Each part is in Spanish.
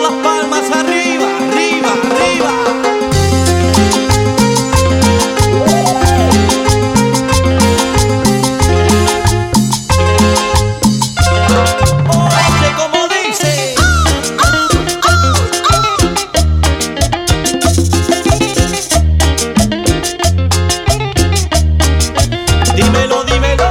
las palmas arriba, arriba, arriba. Oye, como dice. Dímelo, dímelo.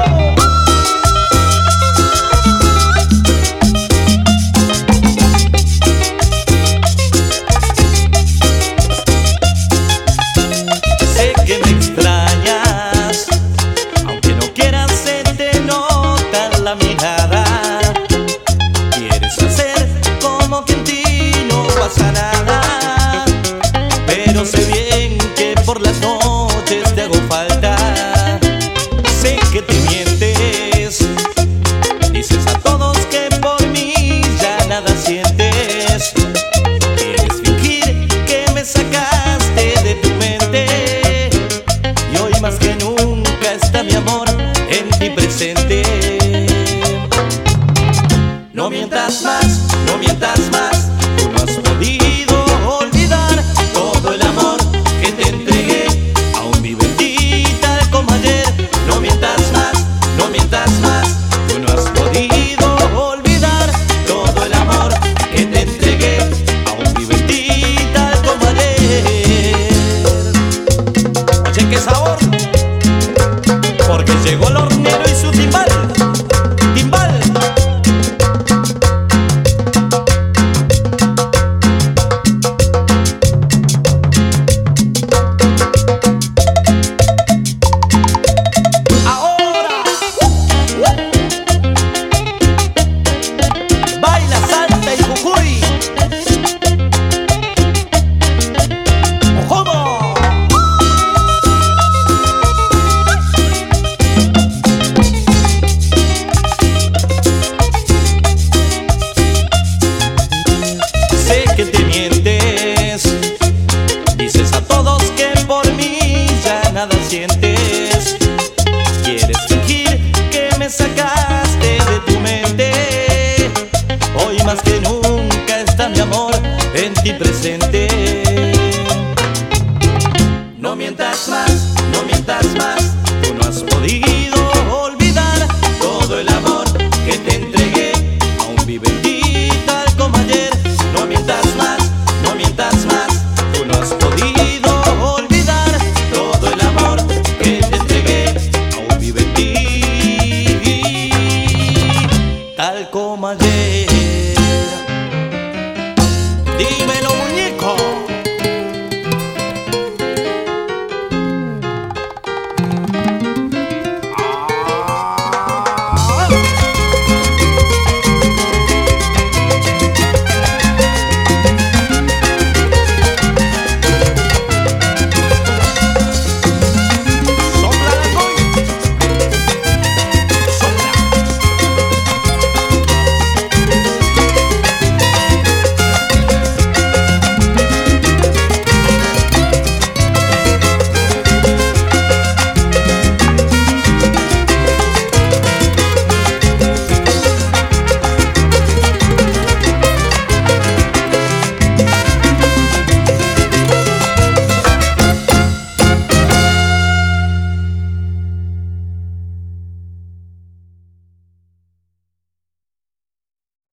Sé que me extrañas, aunque no quieras, se te nota la mirada. Quieres hacer como que en ti no pasa nada, pero sé bien que por las noches te hago falta. Sé que te mientes, dices a todos que por mí ya nada sientes. Quieres fingir que me sacaste de tu mente, y hoy más que nunca está mi amor en ti presente. No mientas más, no mientas más, tú no has podido olvidar todo el amor que te entregué. Aún mi bendita como ayer. No mientas más, no mientas más, tú no has podido olvidar todo el amor que te entregué. Aún mi bendita como ayer. Oye, qué sabor, porque llegó el hornero y su timbal, timbal. Baila, salta y jujuy. ¡Jodo! Sé que te mientes, dices a todos que por mí ya nada sientes. Quieres fingir que me sacaste de tu mente, hoy más que nunca está mi amor en ti presente. No mientas más, no mientas más,